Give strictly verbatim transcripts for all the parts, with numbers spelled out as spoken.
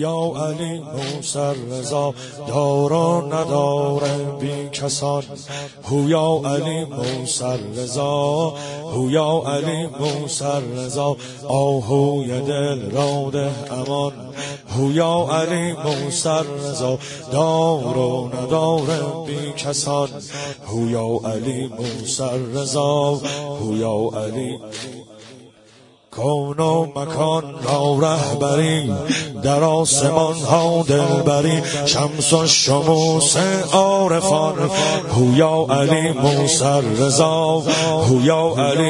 هویا علی موسی رضا دار و نداره بی کسان. هویا علی موسی رضا، هویا علی موسی رضا، آهوی دل را ده امان. هویا علی موسی رضا دار و نداره بی کسان. هویا علی موسی رضا، هویا علی. کون و مکان را رهبری، در آسمان ها دلبری، شمس و شموس عارفان. هویا علی موسی رضا، هویا علی.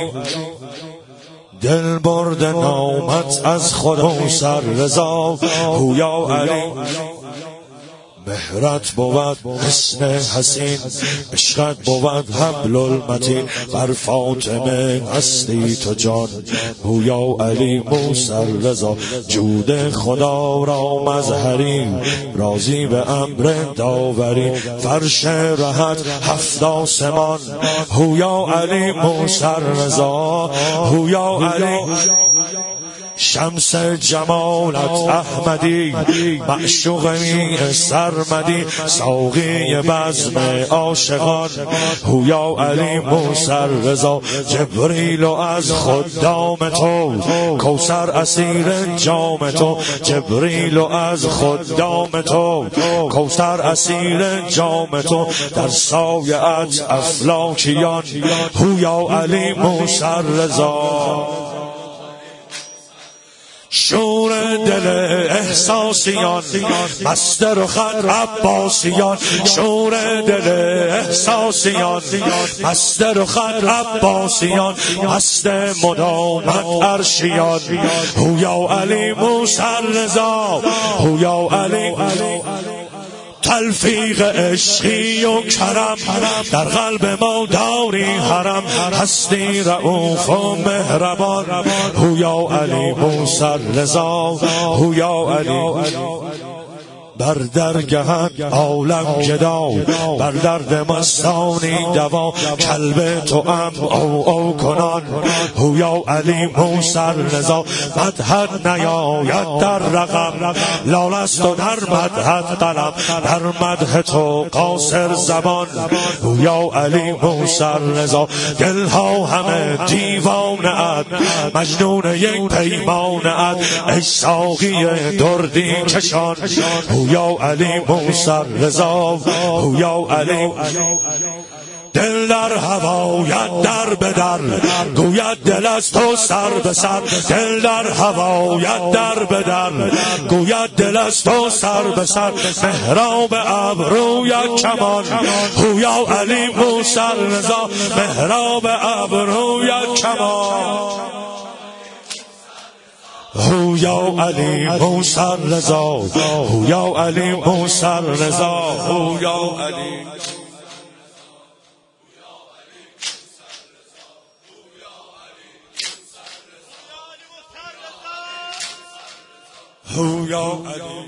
دل برد نامت از خدا سر رضا، هویا علی. مهرت بود حسن حسین، عشقت بود حبل المتین، بر فاطمه هستی تو جان. هویا علی موسی رضا جود خدا را مظهری، راضی به امر داوری، فرش رهت هفت آسمان. هویا علی موسی رضا، هویا علی. شمس جمالت احمدی، معشوقی سرمدی، ساقی بزم عاشقان. هویا علی موسی رضا جبریل از خدام تو، کوثر اسیر جام تو. جبریل از خدام تو، کوثر اسیر جام تو، در سایه‌ات افلاکیان. هویا علی موسی رضا شور دل احساسیان، مست رخت عباسیان. شور دل احساسیان، مست رخت عباسیان، مست مدامت عرشیان. هویا علی موسی رضا، هویا علی. تلفیق عشقی و کرم، در قلب ما داری حرم، هستی رؤوف و مهربان. هویا علی موسی رضا، هویا علی. بر درگهت عالم گدا، بر درد مستانی دوا، کلب تو ام او او کنان. هویا علی موسی رضا مدحت نیاید در رقم، لال است و در مدحت قلم، در مدح تو قاصر زبان. هویا علی موسی رضا دلها همه دیوانه ات، مجنون یک پیمانه ات، ای ساقی دردی کشان. هویا علی موسی رضا، هویا علی. دل در هوایت در به در، گوید دل از تو سر به سر. دل در هوایت در به در، گوید دل از تو سر به سر. محراب ابرویت کمان. هویا علی موسی رضا محراب ابرویت کمان. هویا علی موسی رضا، هویا علی موسی رضا، هویا علی. هویا علی.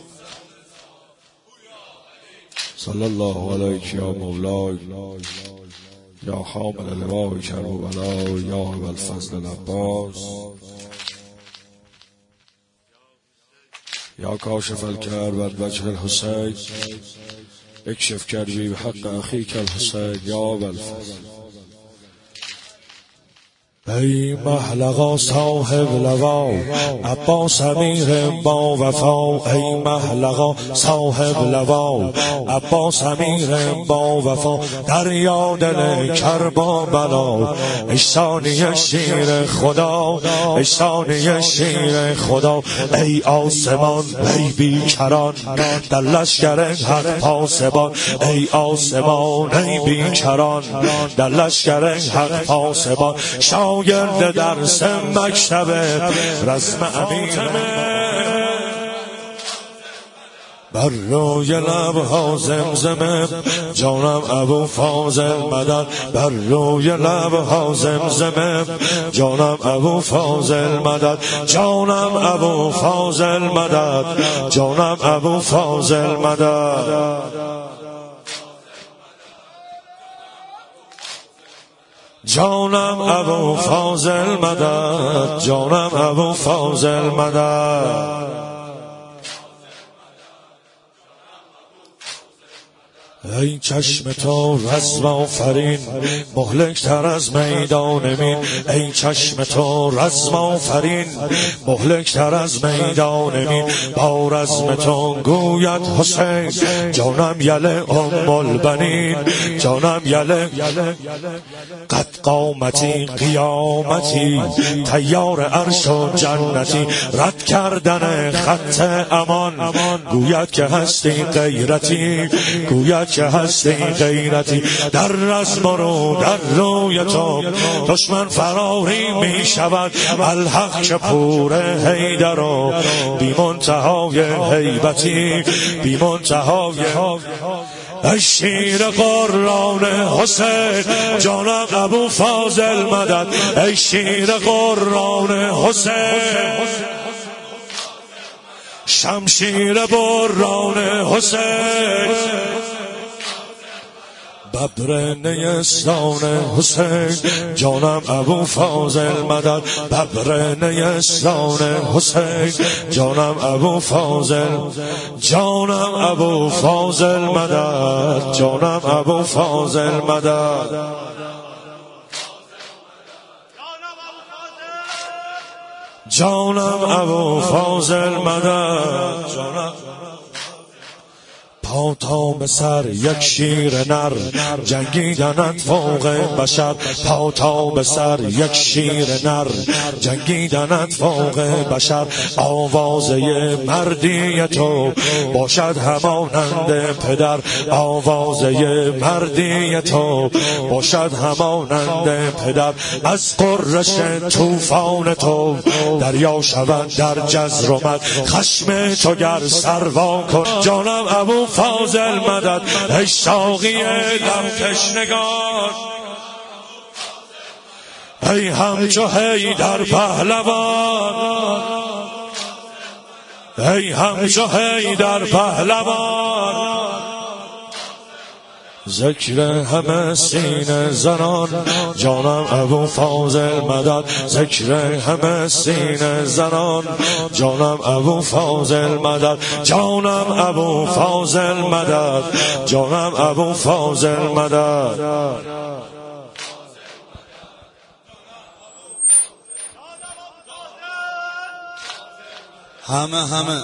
صلی الله علیک یا مولای، یا حامل لوای کربلا، یا ابوالفضل العباس، یا کاشف الکرب وجه الحسین، اکشف کربی بحق اخیک الحسین، یا ابوالفضل. ای محلقا صاحب لوا، عباس امیر با وفا. ای محلقا صاحب لوا، عباس امیر با وفا. دریا دل کربا بلا، اشانی شیر خدا، اشانی شیر خدا. ای آسمان ای بیکران، در لشکر حق پاسبان. ای آسمان ای بیکران، در لشکر حق پاسبان. شاگرد درس مکتب رزم امیر، بر روی لبها زمزمه جانم ابو فاضل مدد. بر روی لبها زمزمه جانم ابو فاضل مدد. جانم ابو فاضل مدد، جانم ابو فاضل مدد. جانم ابو فاضل مدد، جانم ابو فاضل مدد. ای چشم تو رزم آفرین مهلک تر از میدان مین، ای چشم تو رزم آفرین مهلک تر از میدان مین. با رزم تو گوید حسین جانم یله ام البنین، جانم یله قد قامتی قیامتی تیار عرش و جنتی. رد کردن خط امان گوید که هستی غیرتی، گوید که هستی غیرتی. در رزم رو در روی تو دشمن فراری می شود، الحق که پور حیدر و بی منتهای هیبتی، بی منتهای. ای شیر قرآن حسین جانم ابو فاضل مدد، ای شیر قرآن حسین شمشیر بران حسین، ببر نیستان حسین جانم ابو فاضل مدد، ببر نیستان حسین جانم ابو فاضل، جانم ابو فاضل مدد، جانم ابو فاضل مدد. جانم ابو فاضل مدد، جانم پا تا به سر یک شیر نر جنگیدنت فوق بشر، پا تا به سر یک شیر نر جنگیدنت فوق بشر. آوازه مردی تو باشد همانند پدر، آوازه مردی تو باشد همانند پدر. از قررش طوفان تو دریا شود در جزر و مد، خشم تو گر سروا کن جانم ابو فاضل مدد. ای ساقی لب تشنگان ای همچو حیدر پهلوان، ای همچو حیدر پهلوان. ذکر همه سینه زنان جانم ابو فاضل مدد، ذکر همه سینه زنان جانم ابو فاضل مدد، جانم ابو فاضل مدد، جانم ابو فاضل مدد. همه همه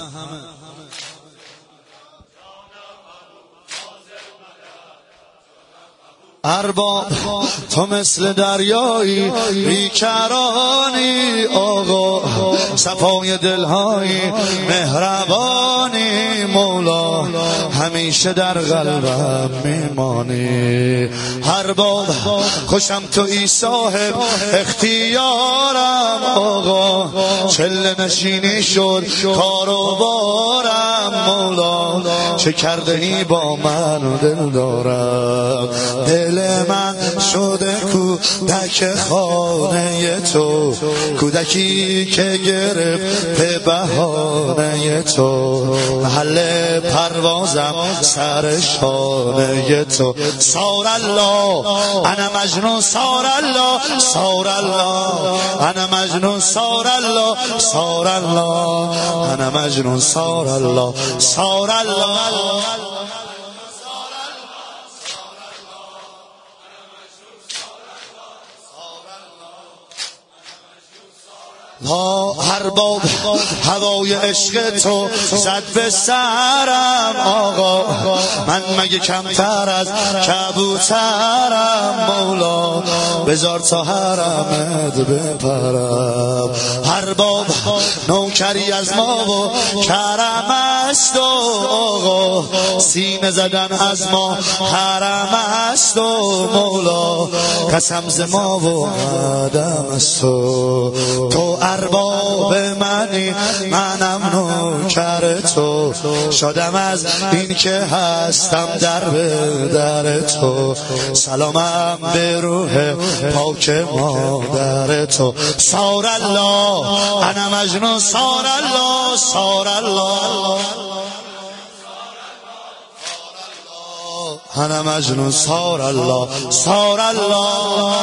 ارباب تو مثل دریایی بیکرانی، آقا صفای دلهایی مهربانی، مولا همیشه در قلبم میمانی. هر باب خوشم تو ای صاحب اختیارم، آقا چله نشینی شد کار و بارم، مولا چه کرده ای با من و دل دارم. دل من شده کودک خانه تو، کودکی که گرفت به بهانه تو، محل پروازم سر شانه تو. سار الله انا مجنون، سار الله سار الله انا مجنون، سار الله سار الله انا مجنون، سار الله سار الله. ها هر باب هوای عشق تو زد به سرم، آقا من مگه کمتر از کبوترم، مولا بذار تا حرمت بپرم. هر باب نوکری از ما و کرم است و آقا سینه زدن از ما حرم است و مولا قسم ز ما و عدم است و تو ارباب منی منم نوکر تو، شدم از این که هستم در به در تو. سلامم به روح پاک مادر تو. سار الله انا مجنون، سار الله سار الله انا مجنون، سار الله سار الله.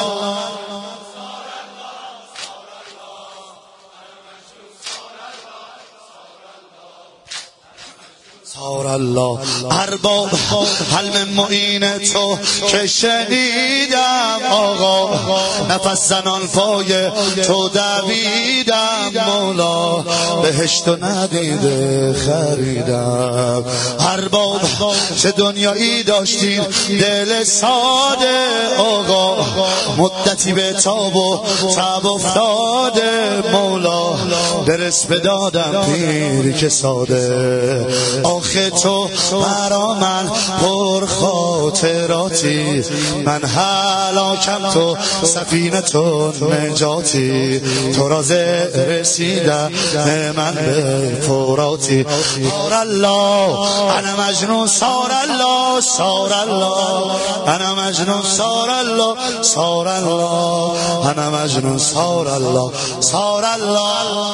سار الله ارباب حلم معین تو که شنیدم آقا، نفس زنان پای تو دویدم مولا، بهشت و ندیده خریدم. ارباب چه دنیایی داشتین دل ساده آقا، مدتی به تاب و تب افتاده مولا، درس بدادم پیر که ساده. آخه تو برا من پر خاطراتی، من هلاکم تو سفینه تو نجاتی، تو راز رسیدم من به فراتی. سار الله انا مجنون سار الله سار الله انا مجنون سار الله سار الله انا مجنون سار الله سار الله.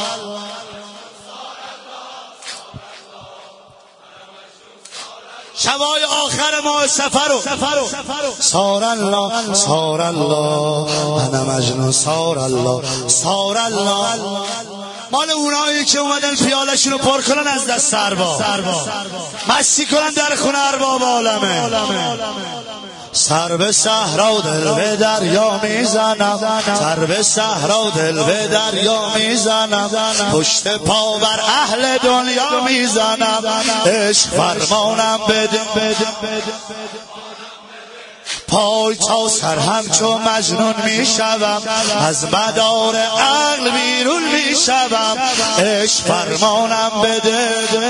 شبای آخر ماه سفرو سار الله سار الله انا مجنون سار الله سار الله. مال اونایی که اومدن پیالشون رو پر کنن از دست سربا، مستی کنن در خونه ارباب عالمه. سر به صحرا دل به دریا میزنم، سر به صحرا دل به دریا میزنم، پشت پا بر اهل دنیا میزنم، عشق فرمانم بده پای تا سر همچو مجنون میشوم، از مدار عقل بیرون میشوم، عشق فرمانم بده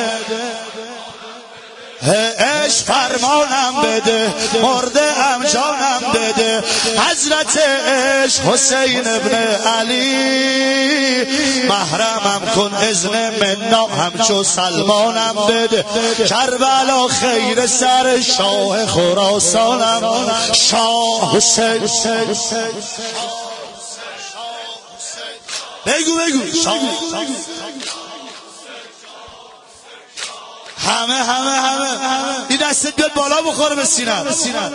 عشق فرمانم بده، مرده ام جانم بده، حضرت عشق حسین ابن علی، محرمم کن اذن منا همچو سلمانم بده، کربلا خیر سر شاه خراسانم، شاه حسین بگو بگو شاه همه همه همه این دستت بیاد بالا بخوره به سینم.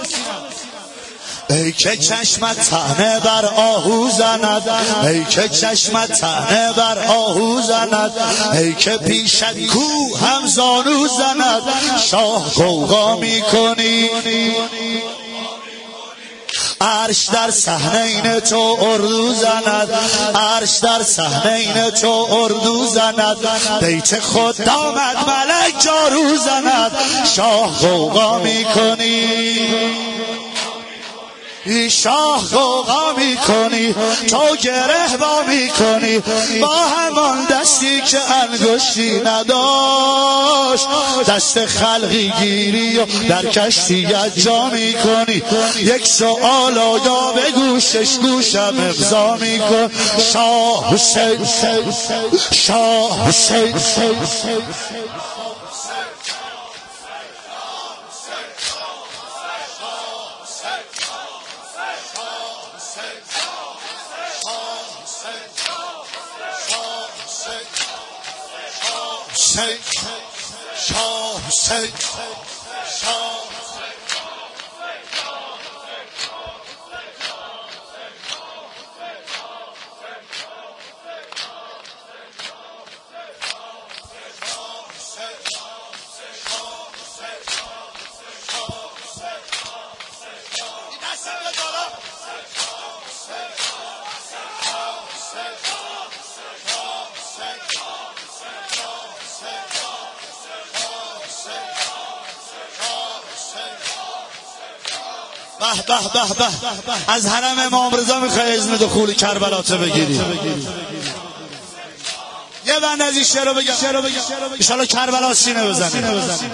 ای که چشمت طعنه بر آهو زند، ای که چشمت طعنه بر آهو زند، ای که پیشت کو هم زانو زند، شاه غوغا میکنی عرش در صحنین تو اردو زند، عرش در صحنین تو اردو زند، بیت خود دامد ملک جارو زند، شاه غوغا میکنی شاه غوغا میکنی، تو گره با میکنی با همان دستی که انگشتی نداشت، دست خلقی گیری و در کشتیت جا میکنی. یک سؤال یا به گوشش گوشم امضا میکن، شاه حسین شاه حسین شاه حسین شاه به به به به. از حرم امام رضا میخوای اذن دخول کربلا تو بگیری؟ یه بند از این شعر رو بگم انشالله کربلا سینه بزنه.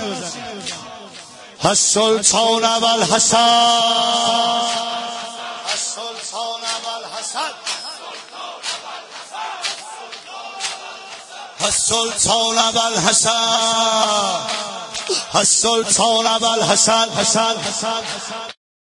السلطان والحسن السلطان والحسن السلطان والحسن السلطان والحسن